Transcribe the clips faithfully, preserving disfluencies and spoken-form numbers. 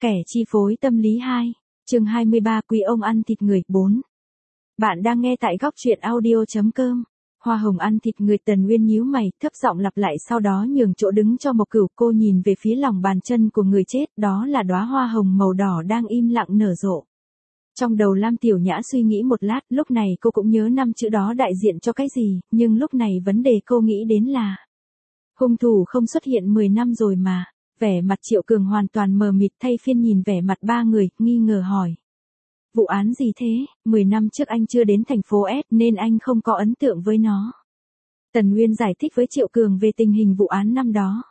Kẻ chi phối tâm lý hai, chương hai mươi ba Quý ông ăn thịt người bốn. Bạn đang nghe tại góc truyện audio.com. Hoa hồng ăn thịt người. Tần Uyên nhíu mày, thấp giọng lặp lại, sau đó nhường chỗ đứng cho Mộc Cửu. Cô nhìn về phía lòng bàn chân của người chết, đó là đóa hoa hồng màu đỏ đang im lặng nở rộ. Trong đầu Lam Tiểu Nhã suy nghĩ một lát, lúc này cô cũng nhớ năm chữ đó đại diện cho cái gì, nhưng lúc này vấn đề cô nghĩ đến là hung thủ không xuất hiện mười năm rồi mà. Vẻ mặt Triệu Cường hoàn toàn mờ mịt, thay phiên nhìn vẻ mặt ba người, nghi ngờ hỏi. Vụ án gì thế? mười năm trước anh chưa đến thành phố S nên anh không có ấn tượng với nó. Tần Uyên giải thích với Triệu Cường về tình hình vụ án năm đó.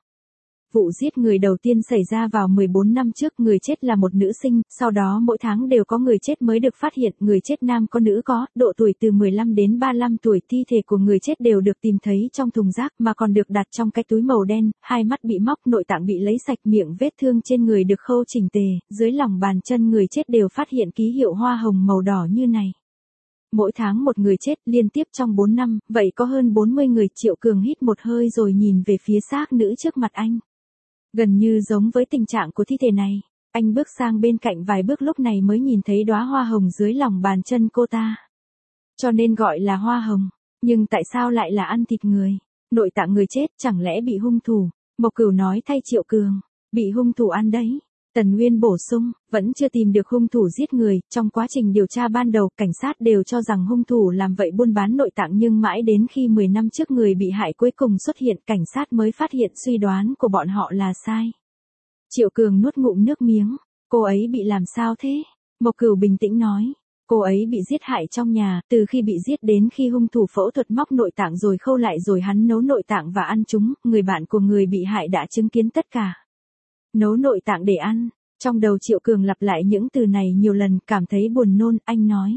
Vụ giết người đầu tiên xảy ra vào mười bốn năm trước, người chết là một nữ sinh, sau đó mỗi tháng đều có người chết mới được phát hiện, người chết nam có nữ có, độ tuổi từ mười lăm đến ba mươi lăm tuổi, thi thể của người chết đều được tìm thấy trong thùng rác mà còn được đặt trong cái túi màu đen, hai mắt bị móc, nội tạng bị lấy sạch, miệng vết thương trên người được khâu chỉnh tề, dưới lòng bàn chân người chết đều phát hiện ký hiệu hoa hồng màu đỏ như này. Mỗi tháng một người chết, liên tiếp trong bốn năm, vậy có hơn bốn mươi người. Triệu Cường hít một hơi rồi nhìn về phía xác nữ trước mặt anh. Gần như giống với tình trạng của thi thể này. Anh bước sang bên cạnh vài bước, lúc này mới nhìn thấy đóa hoa hồng dưới lòng bàn chân cô ta. Cho nên gọi là hoa hồng. Nhưng tại sao lại là ăn thịt người? Nội tạng người chết chẳng lẽ bị hung thủ? Mộc Cửu nói thay Triệu Cường. Bị hung thủ ăn đấy. Tần Uyên bổ sung, vẫn chưa tìm được hung thủ giết người. Trong quá trình điều tra ban đầu, cảnh sát đều cho rằng hung thủ làm vậy buôn bán nội tạng, nhưng mãi đến khi mười năm trước người bị hại cuối cùng xuất hiện, cảnh sát mới phát hiện suy đoán của bọn họ là sai. Triệu Cường nuốt ngụm nước miếng. Cô ấy bị làm sao thế? Mộc Cửu bình tĩnh nói. Cô ấy bị giết hại trong nhà, từ khi bị giết đến khi hung thủ phẫu thuật móc nội tạng rồi khâu lại rồi hắn nấu nội tạng và ăn chúng, người bạn của người bị hại đã chứng kiến tất cả. Nấu nội tạng để ăn. Trong đầu Triệu Cường lặp lại những từ này nhiều lần, cảm thấy buồn nôn. Anh nói.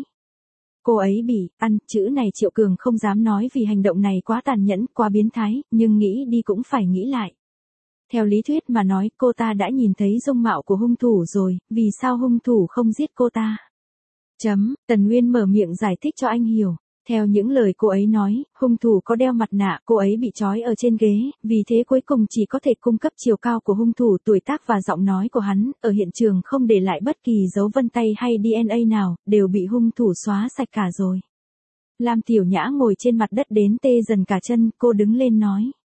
Cô ấy bị ăn, chữ này Triệu Cường không dám nói vì hành động này quá tàn nhẫn, quá biến thái, nhưng nghĩ đi cũng phải nghĩ lại. Theo lý thuyết mà nói, cô ta đã nhìn thấy dung mạo của hung thủ rồi, vì sao hung thủ không giết cô ta? Chấm, Tần Uyên mở miệng giải thích cho anh hiểu. Theo những lời cô ấy nói, hung thủ có đeo mặt nạ, cô ấy bị trói ở trên ghế, vì thế cuối cùng chỉ có thể cung cấp chiều cao của hung thủ, tuổi tác và giọng nói của hắn, ở hiện trường không để lại bất kỳ dấu vân tay hay đê en a nào, đều bị hung thủ xóa sạch cả rồi. Lam Tiểu Nhã ngồi trên mặt đất đến tê dần cả chân, cô đứng lên nói.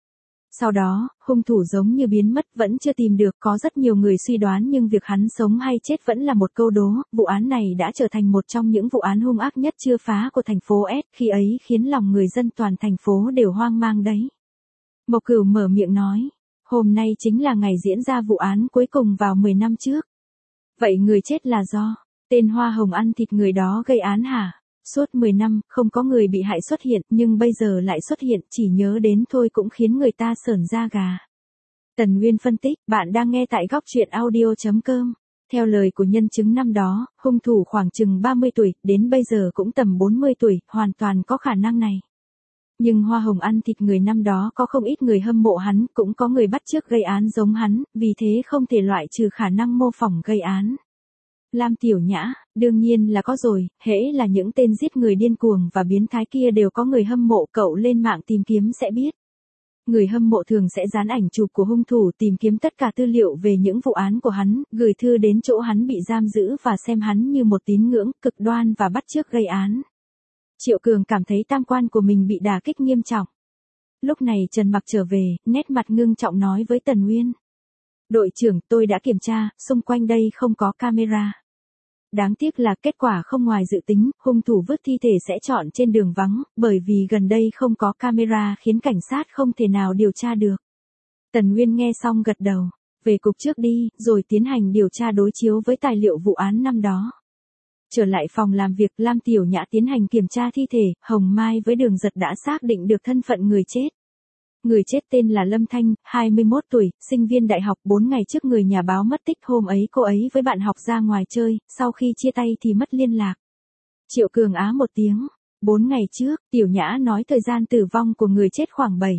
Sau đó, hung thủ giống như biến mất, vẫn chưa tìm được, có rất nhiều người suy đoán nhưng việc hắn sống hay chết vẫn là một câu đố. Vụ án này đã trở thành một trong những vụ án hung ác nhất chưa phá của thành phố S, khi ấy khiến lòng người dân toàn thành phố đều hoang mang đấy. Mộc Cửu mở miệng nói, hôm nay chính là ngày diễn ra vụ án cuối cùng vào mười năm trước. Vậy người chết là do tên hoa hồng ăn thịt người đó gây án hả? Suốt mười năm, không có người bị hại xuất hiện, nhưng bây giờ lại xuất hiện, chỉ nhớ đến thôi cũng khiến người ta sởn da gà. Tần Uyên phân tích, bạn đang nghe tại góc truyện audio.com. Theo lời của nhân chứng năm đó, hung thủ khoảng chừng ba mươi tuổi, đến bây giờ cũng tầm bốn mươi tuổi, hoàn toàn có khả năng này. Nhưng hoa hồng ăn thịt người năm đó có không ít người hâm mộ hắn, cũng có người bắt chước gây án giống hắn, vì thế không thể loại trừ khả năng mô phỏng gây án. Lam Tiểu Nhã, đương nhiên là có rồi, hễ là những tên giết người điên cuồng và biến thái kia đều có người hâm mộ, cậu lên mạng tìm kiếm sẽ biết. Người hâm mộ thường sẽ dán ảnh chụp của hung thủ, tìm kiếm tất cả tư liệu về những vụ án của hắn, gửi thư đến chỗ hắn bị giam giữ và xem hắn như một tín ngưỡng cực đoan và bắt chước gây án. Triệu Cường cảm thấy tam quan của mình bị đả kích nghiêm trọng. Lúc này Trần Mặc trở về, nét mặt ngưng trọng nói với Tần Uyên. Đội trưởng, tôi đã kiểm tra, xung quanh đây không có camera. Đáng tiếc là kết quả không ngoài dự tính, hung thủ vứt thi thể sẽ chọn trên đường vắng, bởi vì gần đây không có camera khiến cảnh sát không thể nào điều tra được. Tần Uyên nghe xong gật đầu, về cục trước đi, rồi tiến hành điều tra đối chiếu với tài liệu vụ án năm đó. Trở lại phòng làm việc, Lam Tiểu Nhã tiến hành kiểm tra thi thể, Hồng Mai với Đường Giật đã xác định được thân phận người chết. Người chết tên là Lâm Thanh, hai mươi mốt tuổi, sinh viên đại học. Bốn ngày trước người nhà báo mất tích, hôm ấy cô ấy với bạn học ra ngoài chơi, sau khi chia tay thì mất liên lạc. Triệu Cường á một tiếng. Bốn ngày trước, Tiểu Nhã nói thời gian tử vong của người chết khoảng bảy,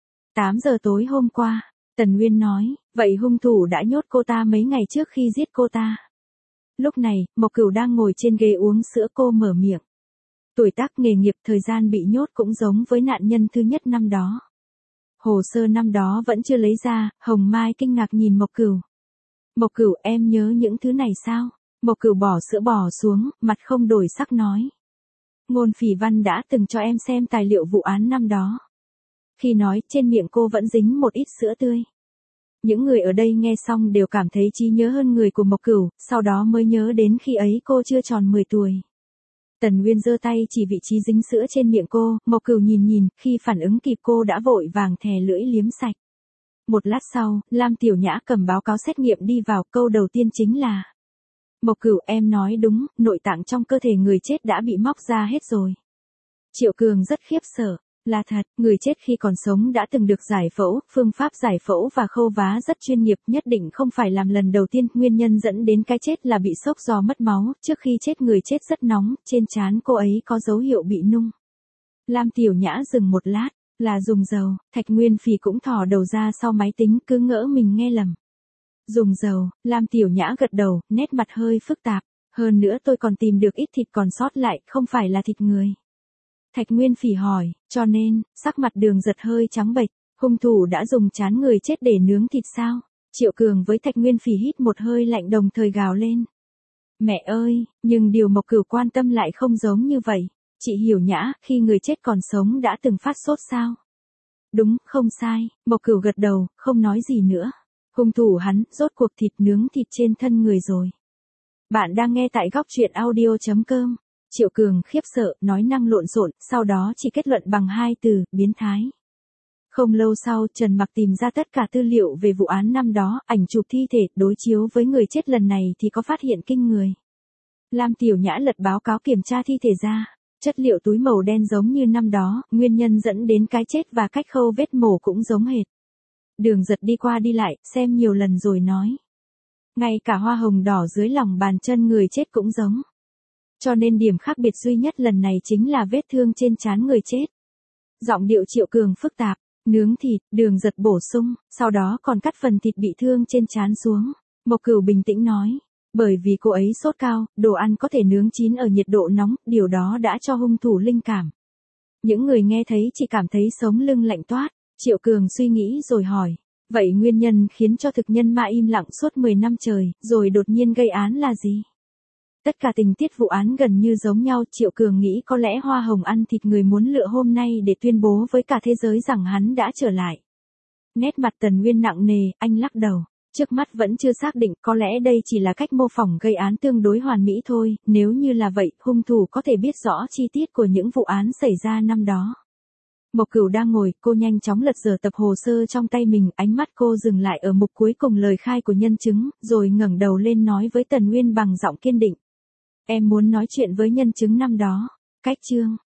tám giờ tối hôm qua. Tần Uyên nói, vậy hung thủ đã nhốt cô ta mấy ngày trước khi giết cô ta. Lúc này, Mộc Cửu đang ngồi trên ghế uống sữa, cô mở miệng. Tuổi tác, nghề nghiệp, thời gian bị nhốt cũng giống với nạn nhân thứ nhất năm đó. Hồ sơ năm đó vẫn chưa lấy ra, Hồng Mai kinh ngạc nhìn Mộc Cửu. Mộc Cửu, em nhớ những thứ này sao? Mộc Cửu bỏ sữa bò xuống, mặt không đổi sắc nói. Ngôn Phỉ Văn đã từng cho em xem tài liệu vụ án năm đó. Khi nói, trên miệng cô vẫn dính một ít sữa tươi. Những người ở đây nghe xong đều cảm thấy trí nhớ hơn người của Mộc Cửu, sau đó mới nhớ đến khi ấy cô chưa tròn mười tuổi. Tần Nguyên giơ tay chỉ vị trí dính sữa trên miệng cô, Mộc Cửu nhìn nhìn, khi phản ứng kịp cô đã vội vàng thè lưỡi liếm sạch. Một lát sau, Lam Tiểu Nhã cầm báo cáo xét nghiệm đi vào, câu đầu tiên chính là: Mộc Cửu, em nói đúng, nội tạng trong cơ thể người chết đã bị móc ra hết rồi. Triệu Cường rất khiếp sợ. Là thật, người chết khi còn sống đã từng được giải phẫu, phương pháp giải phẫu và khâu vá rất chuyên nghiệp, nhất định không phải làm lần đầu tiên, nguyên nhân dẫn đến cái chết là bị sốc do mất máu, trước khi chết người chết rất nóng, trên trán cô ấy có dấu hiệu bị nung. Lam Tiểu Nhã dừng một lát, là dùng dầu, Thạch Nguyên Phỉ cũng thò đầu ra sau máy tính, cứ ngỡ mình nghe lầm. Dùng dầu, Lam Tiểu Nhã gật đầu, nét mặt hơi phức tạp, hơn nữa tôi còn tìm được ít thịt còn sót lại, không phải là thịt người. Thạch Nguyên Phỉ hỏi, cho nên, sắc mặt Đường Giật hơi trắng bệch, hung thủ đã dùng trán người chết để nướng thịt sao? Triệu Cường với Thạch Nguyên Phỉ hít một hơi lạnh đồng thời gào lên. Mẹ ơi, nhưng điều Mộc Cửu quan tâm lại không giống như vậy. Chị Hiểu Nhã, khi người chết còn sống đã từng phát sốt sao? Đúng, không sai, Mộc Cửu gật đầu, không nói gì nữa. Hung thủ hắn, rốt cuộc thịt nướng thịt trên thân người rồi. Bạn đang nghe tại góc truyện audio chấm com. Triệu Cường khiếp sợ, nói năng lộn xộn, sau đó chỉ kết luận bằng hai từ, biến thái. Không lâu sau, Trần Mặc tìm ra tất cả tư liệu về vụ án năm đó, ảnh chụp thi thể, đối chiếu với người chết lần này thì có phát hiện kinh người. Lam Tiểu Nhã lật báo cáo kiểm tra thi thể ra, chất liệu túi màu đen giống như năm đó, nguyên nhân dẫn đến cái chết và cách khâu vết mổ cũng giống hệt. Đường Giật đi qua đi lại, xem nhiều lần rồi nói. Ngay cả hoa hồng đỏ dưới lòng bàn chân người chết cũng giống. Cho nên điểm khác biệt duy nhất lần này chính là vết thương trên trán người chết. Giọng điệu Triệu Cường phức tạp, nướng thịt, Đường Giật bổ sung, sau đó còn cắt phần thịt bị thương trên trán xuống. Mộc Cửu bình tĩnh nói, bởi vì cô ấy sốt cao, đồ ăn có thể nướng chín ở nhiệt độ nóng, điều đó đã cho hung thủ linh cảm. Những người nghe thấy chỉ cảm thấy sống lưng lạnh toát. Triệu Cường suy nghĩ rồi hỏi, vậy nguyên nhân khiến cho thực nhân ma im lặng suốt mười năm trời, rồi đột nhiên gây án là gì? Tất cả tình tiết vụ án gần như giống nhau, Triệu Cường nghĩ có lẽ Hoa Hồng ăn thịt người muốn lựa hôm nay để tuyên bố với cả thế giới rằng hắn đã trở lại. Nét mặt Tần Nguyên nặng nề, anh lắc đầu, trước mắt vẫn chưa xác định, có lẽ đây chỉ là cách mô phỏng gây án tương đối hoàn mỹ thôi, nếu như là vậy, hung thủ có thể biết rõ chi tiết của những vụ án xảy ra năm đó. Mộc Cửu đang ngồi, cô nhanh chóng lật dở tập hồ sơ trong tay mình, ánh mắt cô dừng lại ở mục cuối cùng lời khai của nhân chứng, rồi ngẩng đầu lên nói với Tần Nguyên bằng giọng kiên định. Em muốn nói chuyện với nhân chứng năm đó. Cách chương.